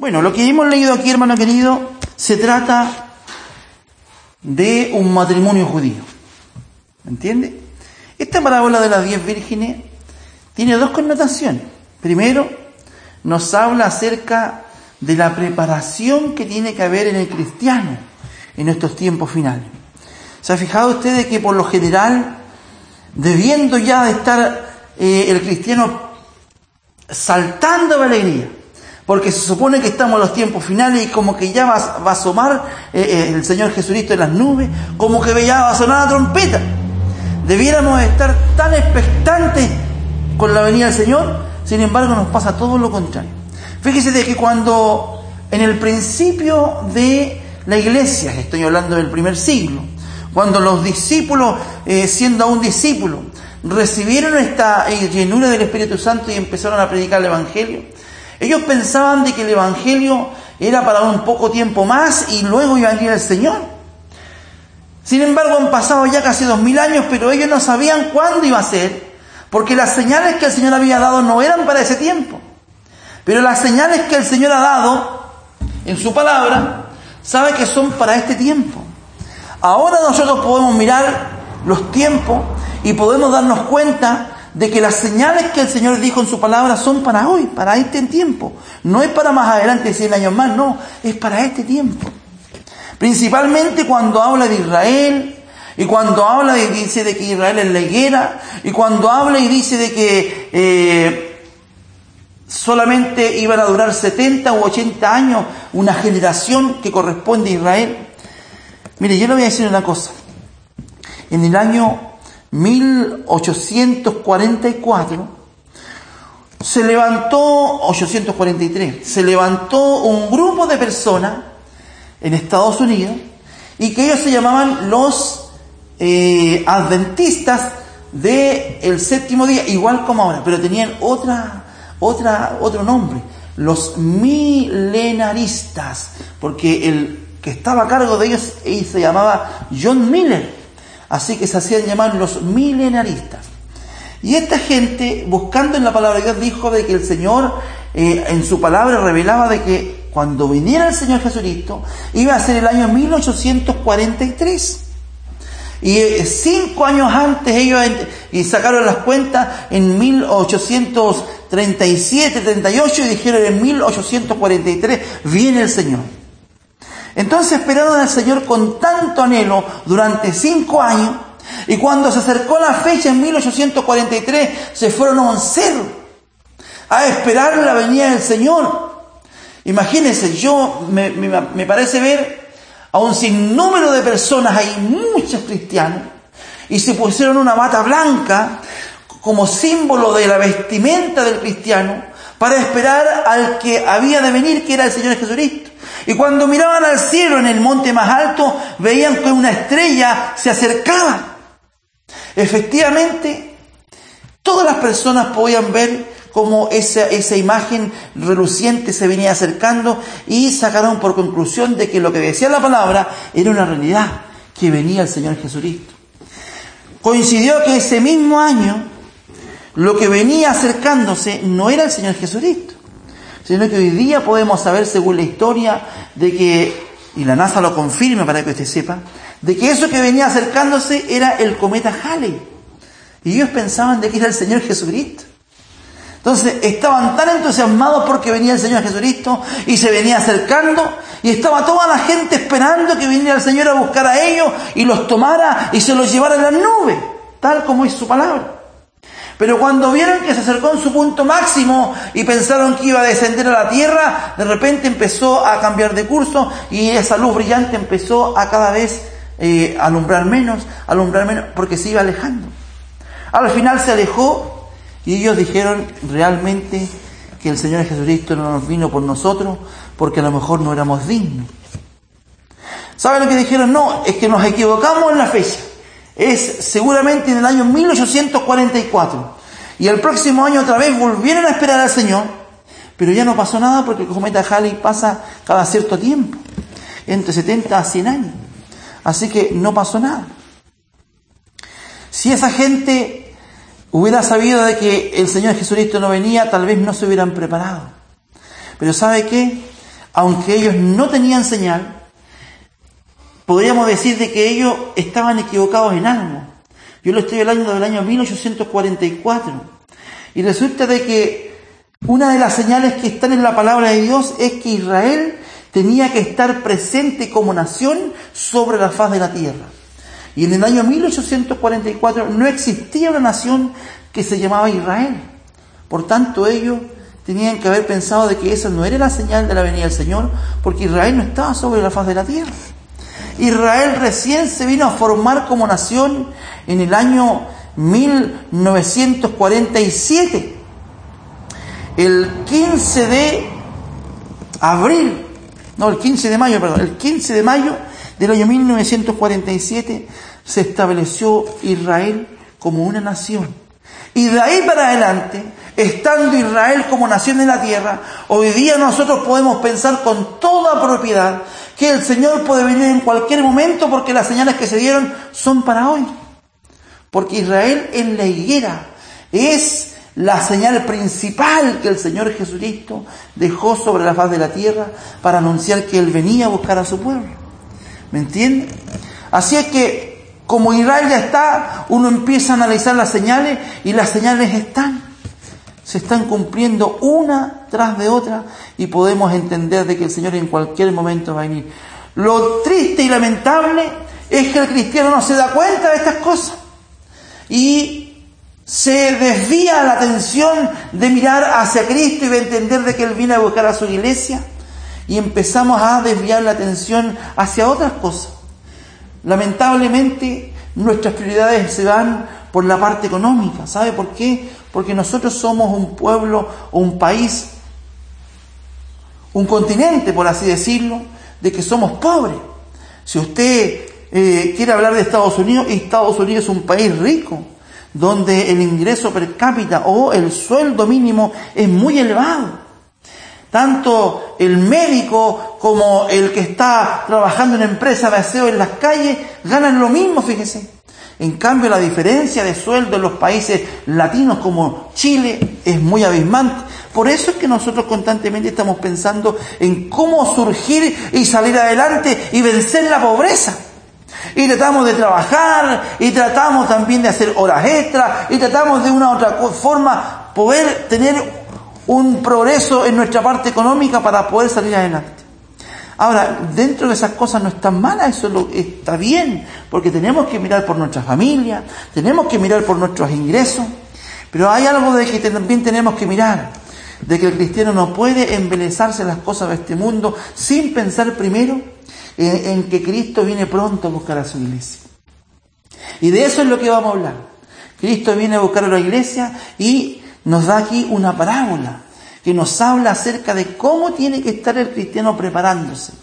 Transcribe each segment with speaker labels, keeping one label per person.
Speaker 1: Bueno, lo que hemos leído aquí, hermano querido, se trata de un matrimonio judío. ¿Me entiende? Esta parábola de las 10 vírgenes tiene dos connotaciones. Primero, nos habla acerca de la preparación que tiene que haber en el cristiano en estos tiempos finales. ¿Se ha fijado usted de que por lo general, debiendo ya de estar el cristiano saltando de alegría, porque se supone que estamos en los tiempos finales y como que ya va a asomar el Señor Jesucristo en las nubes, como que ya va a sonar la trompeta? Debiéramos estar tan expectantes con la venida del Señor, sin embargo nos pasa todo lo contrario. Fíjese de que cuando en el principio de la iglesia, estoy hablando del primer siglo, cuando los discípulos, siendo aún discípulos, recibieron esta llenura del Espíritu Santo y empezaron a predicar el Evangelio, ellos pensaban de que el Evangelio era para un poco tiempo más y luego iba a venir el Señor. Sin embargo, han pasado ya casi 2000 años, pero ellos no sabían cuándo iba a ser, porque las señales que el Señor había dado no eran para ese tiempo. Pero las señales que el Señor ha dado en su palabra, sabe que son para este tiempo. Ahora nosotros podemos mirar los tiempos y podemos darnos cuenta de que las señales que el Señor dijo en su palabra son para hoy, para este tiempo. No es para más adelante, 100 años más, no, es para este tiempo. Principalmente cuando habla de Israel, y cuando habla y dice de que Israel es la higuera, y cuando habla y dice de que solamente iban a durar 70 u 80 años, una generación que corresponde a Israel. Mire, yo le voy a decir una cosa. En el año 1844 se levantó, 843, se levantó un grupo de personas en Estados Unidos y que ellos se llamaban los adventistas del séptimo día, igual como ahora, pero tenían otro nombre, los milenaristas, porque el que estaba a cargo de ellos se llamaba John Miller. Así que se hacían llamar los milenaristas. Y esta gente, buscando en la palabra de Dios, dijo de que el Señor, en su palabra, revelaba de que cuando viniera el Señor Jesucristo, iba a ser el año 1843. Y 5 años antes ellos y sacaron las cuentas en 1837, 38 y dijeron en 1843 viene el Señor. Entonces esperaron al Señor con tanto anhelo durante 5 años, y cuando se acercó la fecha en 1843 se fueron a un cerro a esperar la venida del Señor. Imagínense, me parece ver a un sinnúmero de personas, hay muchos cristianos, y se pusieron una bata blanca como símbolo de la vestimenta del cristiano para esperar al que había de venir, que era el Señor Jesucristo. Y cuando miraban al cielo en el monte más alto, veían que una estrella se acercaba. Efectivamente, todas las personas podían ver cómo esa imagen reluciente se venía acercando y sacaron por conclusión de que lo que decía la palabra era una realidad, que venía el Señor Jesucristo. Coincidió que ese mismo año, lo que venía acercándose no era el Señor Jesucristo, sino que hoy día podemos saber, según la historia, de que, y la NASA lo confirma para que usted sepa, de que eso que venía acercándose era el cometa Halley. Y ellos pensaban de que era el Señor Jesucristo. Entonces estaban tan entusiasmados porque venía el Señor Jesucristo y se venía acercando, y estaba toda la gente esperando que viniera el Señor a buscar a ellos y los tomara y se los llevara en las nubes, tal como es su palabra. Pero cuando vieron que se acercó en su punto máximo y pensaron que iba a descender a la tierra, de repente empezó a cambiar de curso y esa luz brillante empezó a cada vez alumbrar menos, porque se iba alejando. Al final se alejó y ellos dijeron realmente que el Señor Jesucristo no nos vino por nosotros porque a lo mejor no éramos dignos. ¿Saben lo que dijeron? No, es que nos equivocamos en la fecha. Es seguramente en el año 1844. Y el próximo año otra vez volvieron a esperar al Señor, pero ya no pasó nada porque el cometa Halley pasa cada cierto tiempo, entre 70 a 100 años. Así que no pasó nada. Si esa gente hubiera sabido de que el Señor Jesucristo no venía, tal vez no se hubieran preparado. Pero ¿sabe qué? aunque ellos no tenían señal, podríamos decir de que ellos estaban equivocados en algo. Yo lo estoy hablando del año 1844. Y resulta de que una de las señales que están en la palabra de Dios es que Israel tenía que estar presente como nación sobre la faz de la tierra. Y en el año 1844 no existía una nación que se llamaba Israel. Por tanto, ellos tenían que haber pensado de que esa no era la señal de la venida del Señor, porque Israel no estaba sobre la faz de la tierra. Israel recién se vino a formar como nación en el año 1947. El 15 de mayo del año 1947 se estableció Israel como una nación. Y de ahí para adelante, estando Israel como nación en la tierra, hoy día nosotros podemos pensar con toda propiedad que el Señor puede venir en cualquier momento, porque las señales que se dieron son para hoy. Porque Israel en la higuera es la señal principal que el Señor Jesucristo dejó sobre la faz de la tierra para anunciar que Él venía a buscar a su pueblo. ¿Me entiende? Así es que, como Israel ya está, uno empieza a analizar las señales y las señales se están cumpliendo una tras de otra y podemos entender de que el Señor en cualquier momento va a venir. Lo triste y lamentable es que el cristiano no se da cuenta de estas cosas y se desvía la atención de mirar hacia Cristo y de entender de que Él viene a buscar a su iglesia y empezamos a desviar la atención hacia otras cosas. Lamentablemente, nuestras prioridades se van por la parte económica. ¿Sabe por qué? Porque nosotros somos un pueblo, un país, un continente, por así decirlo, de que somos pobres. Si usted quiere hablar de Estados Unidos es un país rico, donde el ingreso per cápita o el sueldo mínimo es muy elevado. Tanto el médico como el que está trabajando en empresa de aseo en las calles ganan lo mismo, fíjese. En cambio, la diferencia de sueldo en los países latinos como Chile es muy abismante. Por eso es que nosotros constantemente estamos pensando en cómo surgir y salir adelante y vencer la pobreza. Y tratamos de trabajar, y tratamos también de hacer horas extras, y tratamos de una u otra forma poder tener un progreso en nuestra parte económica para poder salir adelante. Ahora, dentro de esas cosas no están malas, eso está bien, porque tenemos que mirar por nuestra familia, tenemos que mirar por nuestros ingresos, pero hay algo de que también tenemos que mirar, de que el cristiano no puede embelezarse en las cosas de este mundo sin pensar primero en que Cristo viene pronto a buscar a su iglesia. Y de eso es lo que vamos a hablar. Cristo viene a buscar a la iglesia y nos da aquí una parábola que nos habla acerca de cómo tiene que estar el cristiano preparándose.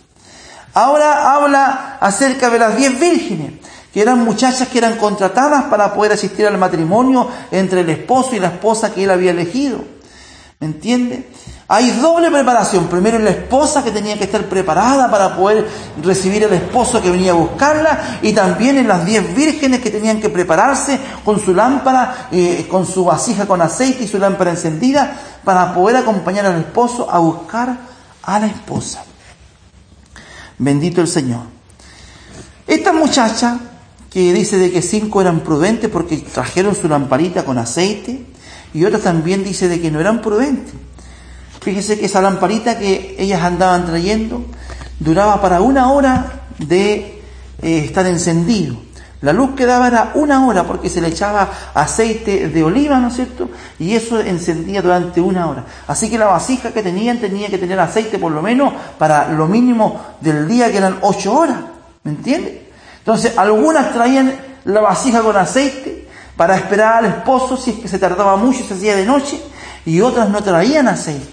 Speaker 1: Ahora habla acerca de las 10 vírgenes, que eran muchachas que eran contratadas para poder asistir al matrimonio entre el esposo y la esposa que él había elegido. ¿Me entiende? Hay doble preparación. Primero la esposa, que tenía que estar preparada para poder recibir al esposo que venía a buscarla, y también en las 10 vírgenes que tenían que prepararse con su lámpara, con su vasija con aceite y su lámpara encendida para poder acompañar al esposo a buscar a la esposa. Bendito el Señor. Esta muchacha, que dice de que 5 eran prudentes porque trajeron su lamparita con aceite, y otras también dice de que no eran prudentes. Fíjese que esa lamparita que ellas andaban trayendo duraba para 1 hora de estar encendido. La luz que daba era 1 hora porque se le echaba aceite de oliva, ¿no es cierto? Y eso encendía durante 1 hora. Así que la vasija que tenían tenía que tener aceite por lo menos para lo mínimo del día, que eran 8 horas. ¿Me entiende? Entonces, algunas traían la vasija con aceite para esperar al esposo si es que se tardaba mucho y se hacía de noche, y otras no traían aceite.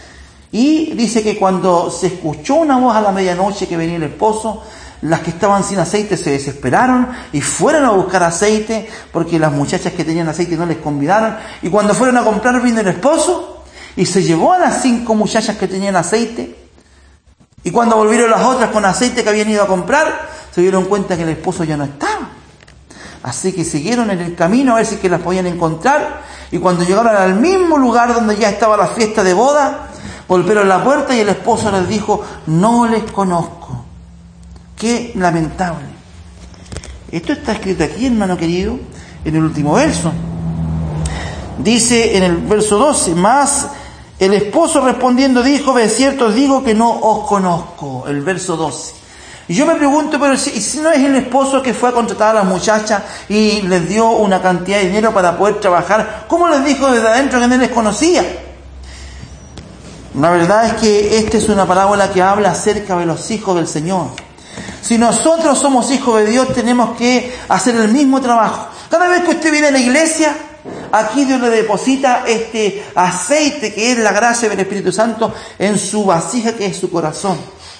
Speaker 1: Y dice que cuando se escuchó una voz a la medianoche que venía el esposo, las que estaban sin aceite se desesperaron y fueron a buscar aceite, porque las muchachas que tenían aceite no les convidaron. Y cuando fueron a comprar, vino el esposo y se llevó a las 5 muchachas que tenían aceite. Y cuando volvieron las otras con aceite que habían ido a comprar, se dieron cuenta que el esposo ya no estaba. Así que siguieron en el camino a ver si que las podían encontrar. Y cuando llegaron al mismo lugar donde ya estaba la fiesta de boda, Golpearon la puerta y el esposo les dijo: no les conozco. Qué lamentable. Esto está escrito aquí, hermano querido, en el último verso. Dice en el verso 12: mas el esposo respondiendo dijo: de cierto os digo que no os conozco. El verso 12. Y yo me pregunto, pero si no es el esposo que fue a contratar a las muchachas y les dio una cantidad de dinero para poder trabajar, ¿cómo les dijo desde adentro que no les conocía? La verdad es que esta es una parábola que habla acerca de los hijos del Señor. Si nosotros somos hijos de Dios, tenemos que hacer el mismo trabajo. Cada vez que usted viene a la iglesia, aquí Dios le deposita este aceite que es la gracia del Espíritu Santo en su vasija, que es su corazón.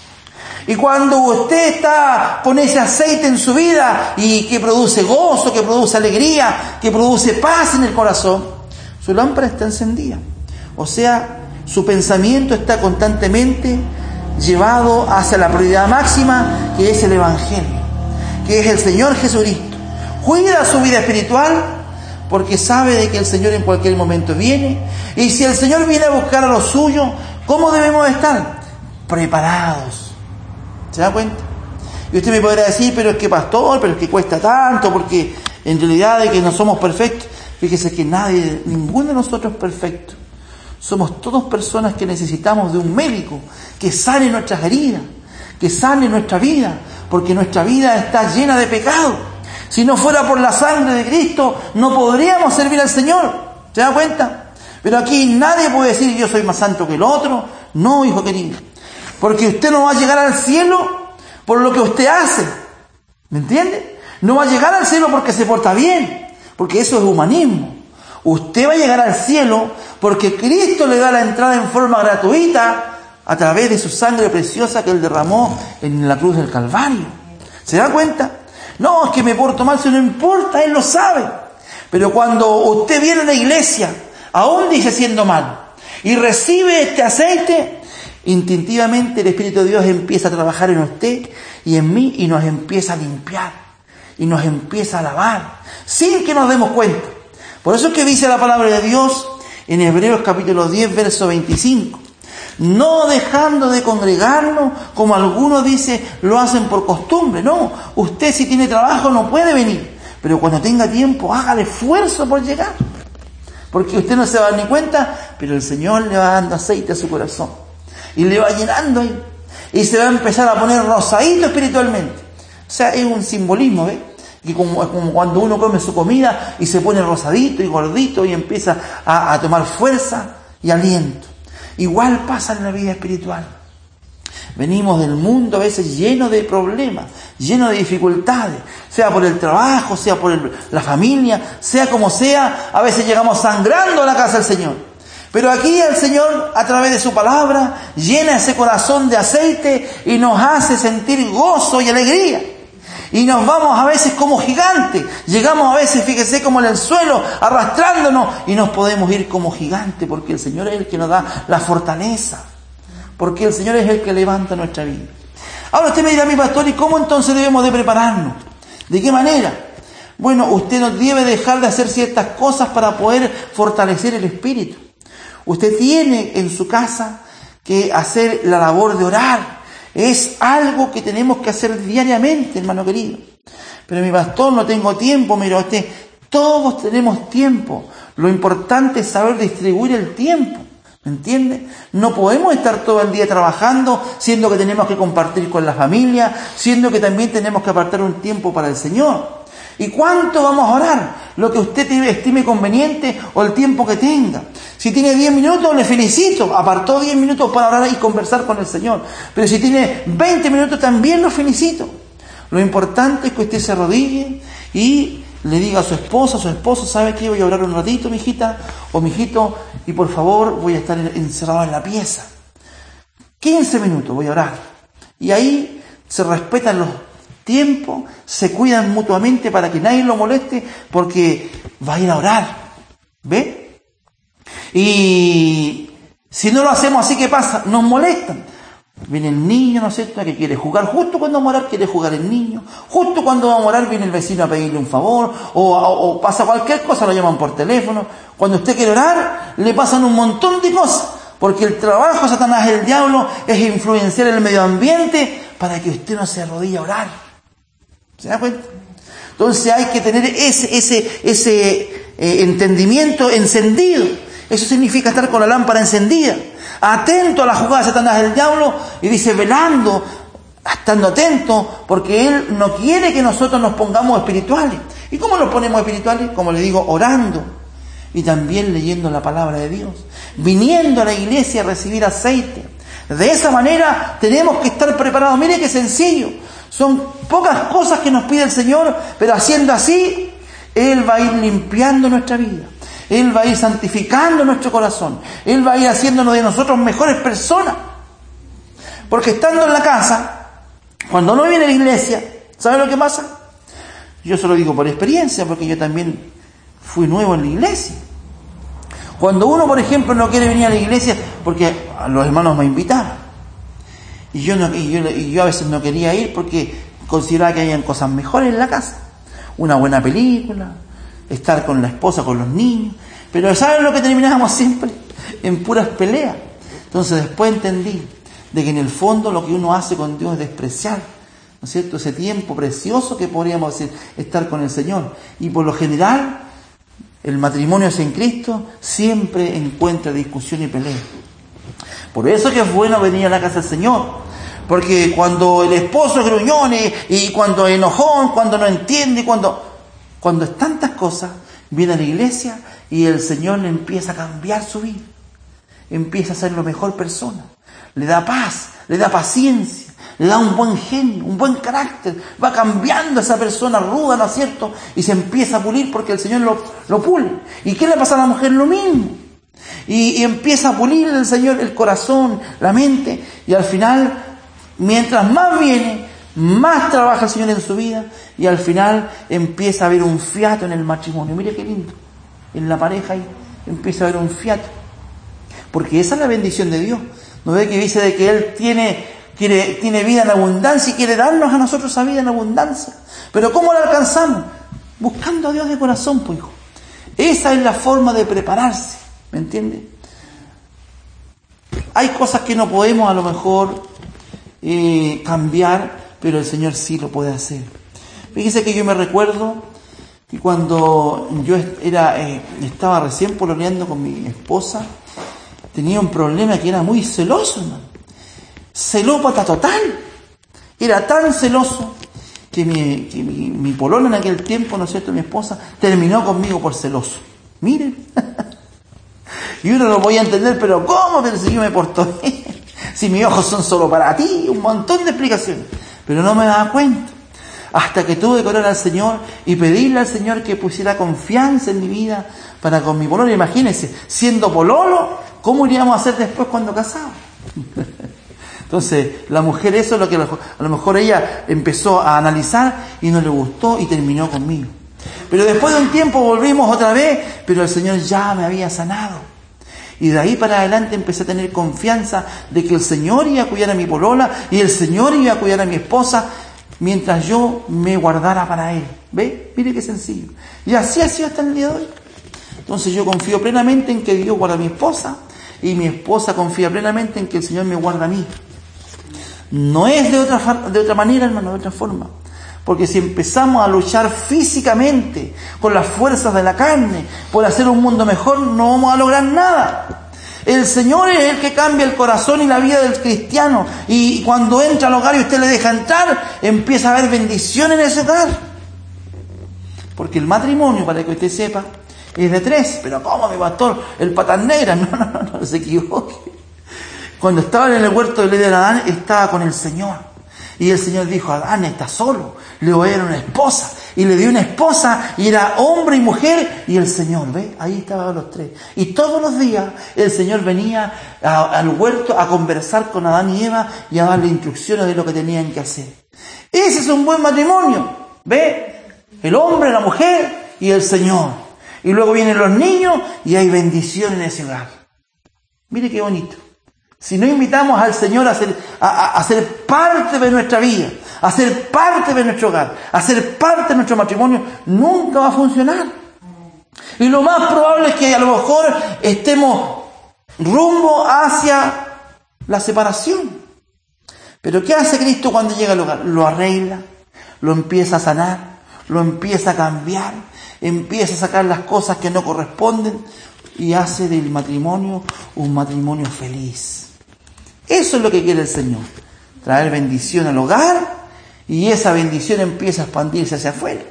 Speaker 1: Y cuando usted está con ese aceite en su vida y que produce gozo, que produce alegría, que produce paz en el corazón, su lámpara está encendida. O sea, su pensamiento está constantemente llevado hacia la prioridad máxima, que es el Evangelio, que es el Señor Jesucristo. Cuida su vida espiritual porque sabe de que el Señor en cualquier momento viene. Y si el Señor viene a buscar a los suyos, ¿cómo debemos estar? Preparados. ¿Se da cuenta? Y usted me podrá decir: pero es que pastor, pero es que cuesta tanto, porque en realidad de que no somos perfectos. Fíjese que ninguno de nosotros es perfecto. Somos todos personas que necesitamos de un médico que sane nuestras heridas, que sane nuestra vida, porque nuestra vida está llena de pecado. Si no fuera por la sangre de Cristo, no podríamos servir al Señor. ¿Se da cuenta? Pero aquí nadie puede decir: yo soy más santo que el otro. No, hijo querido. Porque usted no va a llegar al cielo por lo que usted hace. ¿Me entiende? No va a llegar al cielo porque se porta bien, porque eso es humanismo. Usted va a llegar al cielo porque Cristo le da la entrada en forma gratuita a través de su sangre preciosa que Él derramó en la cruz del Calvario. ¿Se da cuenta? No, es que me porto mal, si no importa, Él lo sabe. Pero cuando usted viene a la iglesia, aún dice siendo mal, y recibe este aceite, instintivamente el Espíritu de Dios empieza a trabajar en usted y en mí y nos empieza a limpiar y nos empieza a lavar sin que nos demos cuenta. Por eso es que dice la palabra de Dios en Hebreos capítulo 10, verso 25: no dejando de congregarnos, como algunos dicen, lo hacen por costumbre. No, usted si tiene trabajo no puede venir, pero cuando tenga tiempo, haga el esfuerzo por llegar, porque usted no se va a dar ni cuenta, pero el Señor le va dando aceite a su corazón y le va llenando ahí, y se va a empezar a poner rosadito espiritualmente. O sea, es un simbolismo, ¿ves? Que como cuando uno come su comida y se pone rosadito y gordito y empieza a tomar fuerza y aliento. Igual pasa en la vida espiritual. Venimos del mundo a veces lleno de problemas, lleno de dificultades, sea por el trabajo, sea por la familia, sea como sea, a veces llegamos sangrando a la casa del Señor. Pero aquí el Señor, a través de su palabra, llena ese corazón de aceite y nos hace sentir gozo y alegría. Y nos vamos a veces como gigantes. Llegamos a veces, fíjese, como en el suelo, arrastrándonos, y nos podemos ir como gigantes, porque el Señor es el que nos da la fortaleza. Porque el Señor es el que levanta nuestra vida. Ahora usted me dirá: mi pastor, ¿y cómo entonces debemos de prepararnos? ¿De qué manera? Bueno, usted no debe dejar de hacer ciertas cosas para poder fortalecer el espíritu. Usted tiene en su casa que hacer la labor de orar. Es algo que tenemos que hacer diariamente, hermano querido. Pero mi pastor, no tengo tiempo. Mira usted, todos tenemos tiempo. Lo importante es saber distribuir el tiempo. ¿Me entiende? No podemos estar todo el día trabajando, siendo que tenemos que compartir con la familia, siendo que también tenemos que apartar un tiempo para el Señor. ¿Y cuánto vamos a orar? Lo que usted estime conveniente o el tiempo que tenga. Si tiene 10 minutos, le felicito. Apartó 10 minutos para orar y conversar con el Señor. Pero si tiene 20 minutos, también lo felicito. Lo importante es que usted se arrodille y le diga a su esposo: ¿sabe qué? Voy a orar un ratito, mijita o mijito, y por favor voy a estar encerrado en la pieza. 15 minutos voy a orar. Y ahí se respetan los tiempos, se cuidan mutuamente para que nadie lo moleste, porque va a ir a orar. ¿Ve? Y si no lo hacemos así, ¿qué pasa? Nos molestan. Viene el niño, ¿no es cierto?, que quiere jugar. Justo cuando vamos a orar, quiere jugar el niño. Justo cuando vamos a orar, viene el vecino a pedirle un favor. O pasa cualquier cosa, lo llaman por teléfono. Cuando usted quiere orar, le pasan un montón de cosas. Porque el trabajo de Satanás, el diablo, es influenciar el medio ambiente para que usted no se arrodille a orar. ¿Se da cuenta? Entonces hay que tener ese entendimiento encendido. Eso significa estar con la lámpara encendida, atento a la jugada de Satanás, el diablo, y dice velando, estando atento, porque él no quiere que nosotros nos pongamos espirituales. ¿Y cómo nos ponemos espirituales? Como le digo, orando y también leyendo la palabra de Dios, viniendo a la iglesia a recibir aceite. De esa manera tenemos que estar preparados. Mire qué sencillo. Son pocas cosas que nos pide el Señor, pero haciendo así, Él va a ir limpiando nuestra vida. Él va a ir santificando nuestro corazón. Él va a ir haciéndonos de nosotros mejores personas. Porque estando en la casa, cuando no viene a la iglesia, ¿sabe lo que pasa? Yo se lo digo por experiencia, porque yo también fui nuevo en la iglesia. Cuando uno, por ejemplo, no quiere venir a la iglesia, porque los hermanos me invitaban, y yo a veces no quería ir porque consideraba que habían cosas mejores en la casa. Una buena película, estar con la esposa, con los niños. Pero ¿saben lo que terminábamos siempre? En puras peleas. Entonces después entendí de que en el fondo lo que uno hace con Dios es despreciar, ¿no es cierto?, ese tiempo precioso que podríamos decir estar con el Señor. Y por lo general, el matrimonio sin Cristo siempre encuentra discusión y pelea. Por eso que es bueno venir a la casa del Señor. Porque cuando el esposo es gruñón y cuando es enojón, cuando no entiende, cuando es tantas cosas, viene a la iglesia y el Señor le empieza a cambiar su vida. Empieza a ser la mejor persona. Le da paz, le da paciencia, le da un buen genio, un buen carácter. Va cambiando a esa persona ruda, ¿no es cierto? Y se empieza a pulir porque el Señor lo pule. ¿Y qué le pasa a la mujer? Lo mismo. Y empieza a pulir el Señor el corazón, la mente. Y al final, mientras más viene, más trabaja el Señor en su vida. Y al final empieza a haber un fiato en el matrimonio. Mire qué lindo. En la pareja ahí empieza a haber un fiato. Porque esa es la bendición de Dios. ¿No ve que dice de que Él tiene vida en abundancia y quiere darnos a nosotros esa vida en abundancia? Pero ¿cómo la alcanzamos? Buscando a Dios de corazón, pues hijo. Esa es la forma de prepararse, ¿me entiende? Hay cosas que no podemos a lo mejor cambiar, pero el Señor sí lo puede hacer. Fíjese que yo me recuerdo que cuando yo estaba recién pololeando con mi esposa, tenía un problema que era muy celoso, hermano. Celópata total. Era tan celoso que mi polola en aquel tiempo, ¿no es cierto?, mi esposa, terminó conmigo por celoso. Miren. Y uno no podía entender, pero ¿cómo? Pero si yo me porto bien, si mis ojos son solo para ti, un montón de explicaciones. Pero no me daba cuenta. Hasta que tuve que orar al Señor y pedirle al Señor que pusiera confianza en mi vida para con mi pololo. Imagínense, siendo pololo, ¿cómo iríamos a hacer después cuando casamos? Entonces, la mujer, eso es lo que a lo mejor ella empezó a analizar y no le gustó y terminó conmigo. Pero después de un tiempo volvimos otra vez, pero el Señor ya me había sanado. Y de ahí para adelante empecé a tener confianza de que el Señor iba a cuidar a mi polola y el Señor iba a cuidar a mi esposa mientras yo me guardara para Él. ¿Ve? Mire qué sencillo. Y así ha sido hasta el día de hoy. Entonces yo confío plenamente en que Dios guarda a mi esposa y mi esposa confía plenamente en que el Señor me guarda a mí. No es de otra manera, hermano, de otra forma. Porque si empezamos a luchar físicamente con las fuerzas de la carne por hacer un mundo mejor, no vamos a lograr nada. El Señor es el que cambia el corazón y la vida del cristiano. Y cuando entra al hogar y usted le deja entrar, empieza a haber bendición en ese hogar. Porque el matrimonio, para que usted sepa, es de 3. Pero ¿cómo, mi pastor? El patas negras. No se equivoque. Cuando estaban en el huerto de Adán, estaba con el Señor. Y el Señor dijo, Adán está solo, le voy a dar una esposa. Y le dio una esposa, y era hombre y mujer, y el Señor, ¿ve? Ahí estaban los 3. Y todos los días el Señor venía al huerto a conversar con Adán y Eva y a darle instrucciones de lo que tenían que hacer. Ese es un buen matrimonio, ¿ve? El hombre, la mujer y el Señor. Y luego vienen los niños y hay bendición en ese hogar. Mire qué bonito. Si no invitamos al Señor a ser parte de nuestra vida, a ser parte de nuestro hogar, a ser parte de nuestro matrimonio, nunca va a funcionar. Y lo más probable es que a lo mejor estemos rumbo hacia la separación. Pero ¿qué hace Cristo cuando llega al hogar? Lo arregla, lo empieza a sanar, lo empieza a cambiar, empieza a sacar las cosas que no corresponden y hace del matrimonio un matrimonio feliz. Eso es lo que quiere el Señor, traer bendición al hogar y esa bendición empieza a expandirse hacia afuera.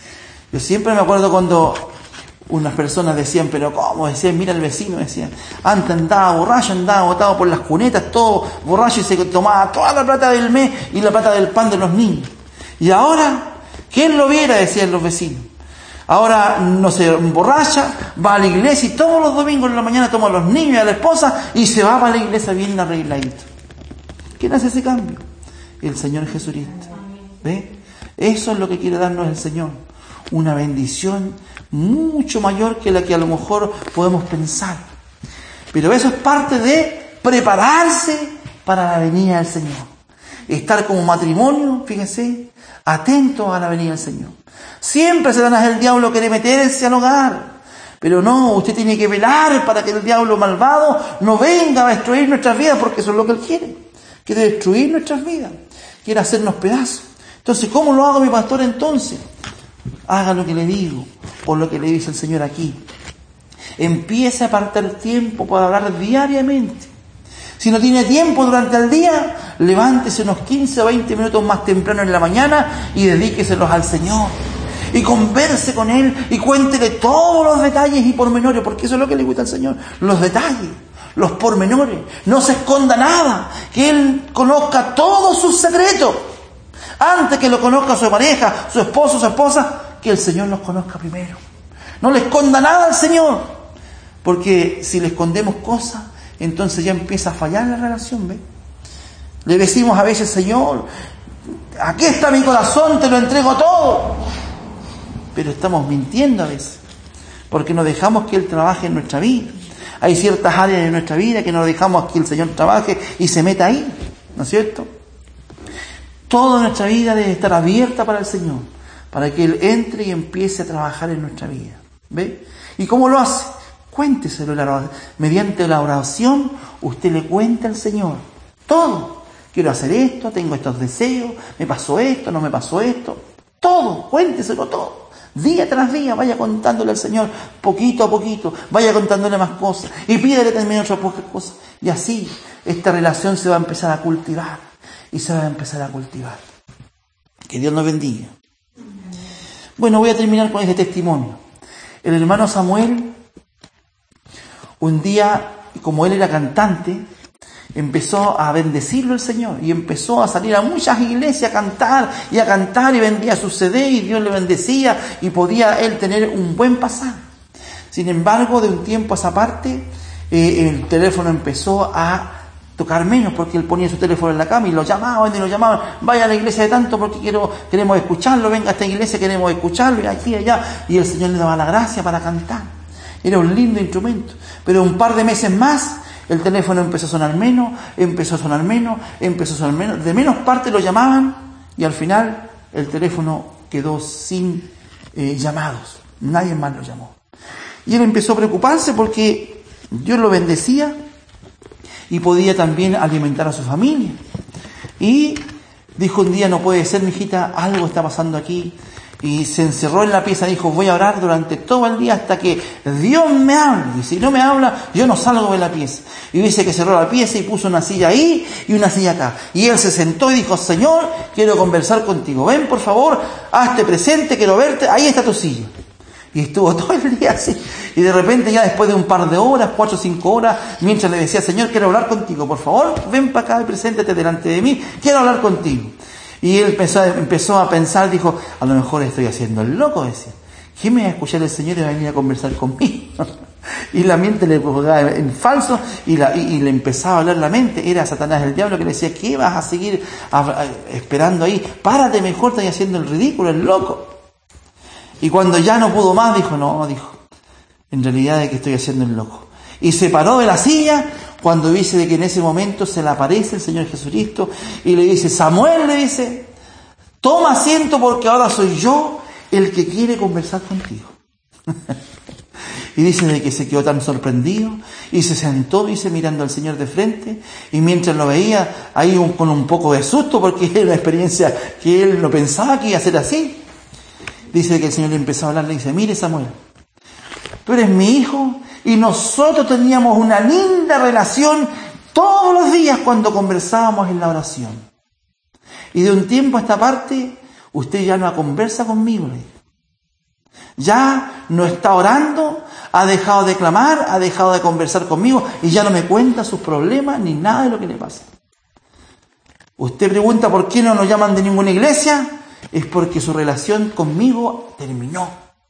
Speaker 1: Yo siempre me acuerdo cuando unas personas decían, pero ¿cómo? Decían, mira el vecino, decían, antes andaba borracho, andaba botado por las cunetas, todo borracho y se tomaba toda la plata del mes y la plata del pan de los niños. Y ahora, ¿quién lo viera? Decían los vecinos. Ahora no se emborracha, va a la iglesia y todos los domingos en la mañana toma a los niños y a la esposa y se va para la iglesia bien arregladito. ¿Quién hace ese cambio? El Señor Jesucristo. ¿Ve? Eso es lo que quiere darnos el Señor. Una bendición mucho mayor que la que a lo mejor podemos pensar. Pero eso es parte de prepararse para la venida del Señor. Estar como matrimonio, fíjense, atento a la venida del Señor. Siempre Satanás, el diablo, quiere meterse al hogar. Pero no, usted tiene que velar para que el diablo malvado no venga a destruir nuestras vidas, porque eso es lo que él quiere. Quiere destruir nuestras vidas. Quiere hacernos pedazos. Entonces, ¿cómo lo hago, mi pastor, entonces? Haga lo que le digo, o lo que le dice el Señor aquí. Empiece a apartar tiempo para hablar diariamente. Si no tiene tiempo durante el día, levántese unos 15 o 20 minutos más temprano en la mañana y dedíqueselos al Señor. Y converse con Él y cuéntele todos los detalles y pormenores, porque eso es lo que le gusta al Señor, los detalles, los pormenores. No se esconda nada, que Él conozca todos sus secretos. Antes que lo conozca su pareja, su esposo, su esposa, que el Señor los conozca primero. No le esconda nada al Señor, porque si le escondemos cosas, entonces ya empieza a fallar la relación, ¿ve? Le decimos a veces, Señor, aquí está mi corazón, te lo entrego todo. Pero estamos mintiendo a veces, porque no dejamos que Él trabaje en nuestra vida. Hay ciertas áreas de nuestra vida que no dejamos que el Señor trabaje y se meta ahí, ¿no es cierto? Toda nuestra vida debe estar abierta para el Señor, para que Él entre y empiece a trabajar en nuestra vida. ¿Ve? ¿Y cómo lo hace? Cuénteselo. Mediante la oración, usted le cuenta al Señor todo. Quiero hacer esto, tengo estos deseos, me pasó esto, no me pasó esto. Todo, cuénteselo todo. Día tras día vaya contándole al Señor, poquito a poquito, vaya contándole más cosas y pídele también otras pocas cosas. Y así esta relación se va a empezar a cultivar y se va a empezar a cultivar. Que Dios nos bendiga. Bueno, voy a terminar con este testimonio. El hermano Samuel, un día, como él era cantante, empezó a bendecirlo el Señor y empezó a salir a muchas iglesias a cantar y vendía su CD y Dios le bendecía y podía él tener un buen pasar. Sin embargo, de un tiempo a esa parte, el teléfono empezó a tocar menos, porque él ponía su teléfono en la cama y lo llamaban, vaya a la iglesia de tanto porque queremos escucharlo, venga a esta iglesia, queremos escucharlo, y aquí y allá, y el Señor le daba la gracia para cantar. Era un lindo instrumento, pero un par de meses más, el teléfono empezó a sonar menos, de menos parte lo llamaban, y al final el teléfono quedó sin llamados, nadie más lo llamó. Y él empezó a preocuparse porque Dios lo bendecía, y podía también alimentar a su familia. Y dijo un día, no puede ser, mijita, algo está pasando aquí. Y se encerró en la pieza, dijo, voy a orar durante todo el día hasta que Dios me hable. Y si no me habla, yo no salgo de la pieza. Y dice que cerró la pieza y puso una silla ahí y una silla acá. Y él se sentó y dijo, Señor, quiero conversar contigo. Ven, por favor, hazte presente, quiero verte. Ahí está tu silla. Y estuvo todo el día así. Y de repente ya después de un par de horas, 4 o 5 horas, mientras le decía, Señor, quiero hablar contigo, por favor, ven para acá y preséntate delante de mí, quiero hablar contigo. Y él empezó a pensar, dijo, a lo mejor estoy haciendo el loco, decía. ¿Quién me va a escuchar el Señor y va a venir a conversar conmigo? Y la mente le jugaba en falso y le empezaba a hablar la mente. Era Satanás, el diablo, que le decía, ¿qué vas a seguir esperando ahí? Párate mejor, estás haciendo el ridículo, el loco. Y cuando ya no pudo más, dijo, en realidad es que estoy haciendo el loco. Y se paró de la silla cuando dice de que en ese momento se le aparece el Señor Jesucristo y le dice, Samuel, le dice, toma asiento porque ahora soy yo el que quiere conversar contigo. Y dice de que se quedó tan sorprendido y se sentó, dice, mirando al Señor de frente, y mientras lo veía ahí con un poco de susto, porque era una experiencia que él no pensaba que iba a ser así. Dice que el Señor le empezó a hablar, le dice: mire, Samuel, tú eres mi hijo y nosotros teníamos una linda relación todos los días cuando conversábamos en la oración. Y de un tiempo a esta parte, usted ya no conversa conmigo, le dijo. Ya no está orando, ha dejado de clamar, ha dejado de conversar conmigo y ya no me cuenta sus problemas ni nada de lo que le pasa. Usted pregunta por qué no nos llaman de ninguna iglesia, es porque su relación conmigo terminó.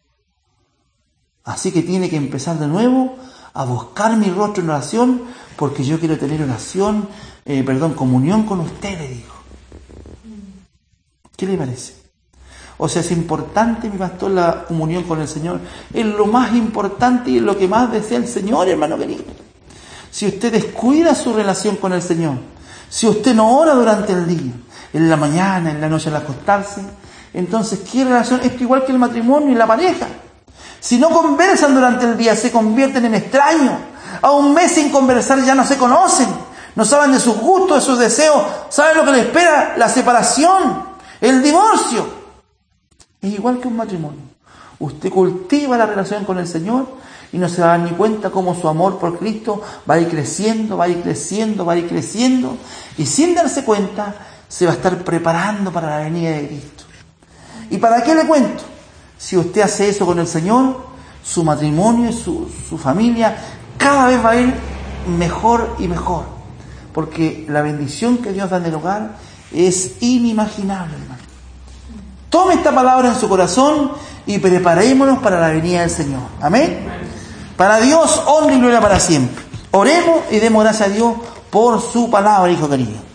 Speaker 1: Así que tiene que empezar de nuevo a buscar mi rostro en oración, porque yo quiero tener comunión con usted, le dijo. ¿Qué le parece? O sea, es importante, mi pastor, la comunión con el Señor. Es lo más importante y es lo que más desea el Señor, hermano querido. Si usted descuida su relación con el Señor, si usted no ora durante el día, en la mañana, en la noche al acostarse, entonces, ¿qué relación? Esto igual que el matrimonio y la pareja. Si no conversan durante el día, se convierten en extraños. A un mes sin conversar ya no se conocen, no saben de sus gustos, de sus deseos. ¿Saben lo que les espera? La separación, el divorcio. Es igual que un matrimonio. Usted cultiva la relación con el Señor y no se va a dar ni cuenta cómo su amor por Cristo va a ir creciendo, va a ir creciendo, va a ir creciendo. Y sin darse cuenta, se va a estar preparando para la venida de Cristo. ¿Y para qué le cuento? Si usted hace eso con el Señor, su matrimonio y su familia cada vez va a ir mejor y mejor. Porque la bendición que Dios da en el hogar es inimaginable, hermano. Tome esta palabra en su corazón y preparémonos para la venida del Señor. Amén. Para Dios, honra y gloria para siempre. Oremos y demos gracias a Dios por su palabra, hijo querido.